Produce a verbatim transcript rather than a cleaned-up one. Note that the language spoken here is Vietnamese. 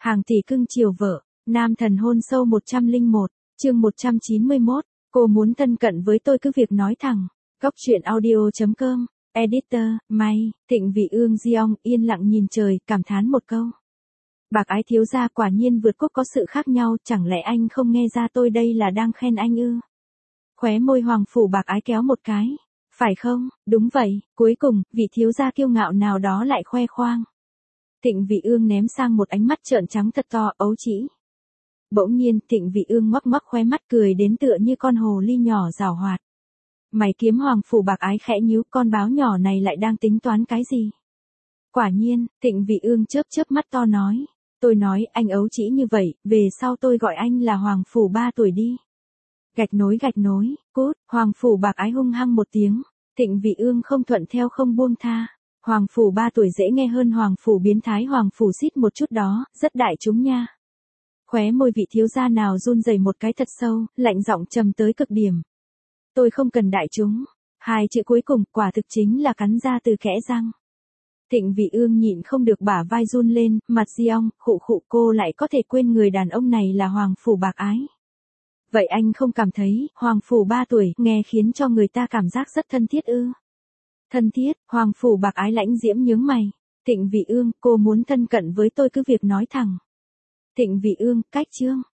Hàng tỷ cưng chiều vợ, nam thần hôn sâu một trăm lẻ một, chương một trăm chín mươi mốt, cô muốn thân cận với tôi cứ việc nói thẳng. Góc truyện audio chấm com, editor, May, Thịnh Vị Ương Giong yên lặng nhìn trời, cảm thán một câu. Bạc ái thiếu gia quả nhiên vượt quốc có sự khác nhau, chẳng lẽ anh không nghe ra tôi đây là đang khen anh ư? Khóe môi Hoàng phủ Bạc ái kéo một cái. Phải không, đúng vậy, cuối cùng, vị thiếu gia kiêu ngạo nào đó lại khoe khoang. Thịnh Vị Ương ném sang một ánh mắt trợn trắng thật to, ấu trĩ. Bỗng nhiên, Thịnh Vị Ương ngoắc ngoắc khóe mắt cười đến tựa như con hồ ly nhỏ giảo hoạt. Mày kiếm Hoàng phủ Bạc ái khẽ nhíu, con báo nhỏ này lại đang tính toán cái gì? Quả nhiên, Thịnh Vị Ương chớp chớp mắt to nói. Tôi nói, anh ấu trĩ như vậy, về sau tôi gọi anh là Hoàng phủ ba tuổi đi. Gạch nối gạch nối, cút, Hoàng phủ Bạc ái hung hăng một tiếng. Thịnh Vị Ương không thuận theo không buông tha. Hoàng phủ ba tuổi dễ nghe hơn Hoàng phủ biến thái, Hoàng phủ xít một chút đó, rất đại chúng nha. Khóe môi vị thiếu gia nào run rẩy một cái thật sâu, lạnh giọng trầm tới cực điểm. Tôi không cần đại chúng. Hai chữ cuối cùng quả thực chính là cắn ra từ kẽ răng. Thịnh Vị Ương nhịn không được bả vai run lên, mặt Giong, khụ khụ, cô lại có thể quên người đàn ông này là Hoàng phủ Bạc ái. Vậy anh không cảm thấy, Hoàng phủ ba tuổi, nghe khiến cho người ta cảm giác rất thân thiết ư? Thân thiết, Hoàng phủ Bạc ái lãnh diễm nhướng mày. Thịnh Vị Ương, cô muốn thân cận với tôi cứ việc nói thẳng. Thịnh Vị Ương, cách chương.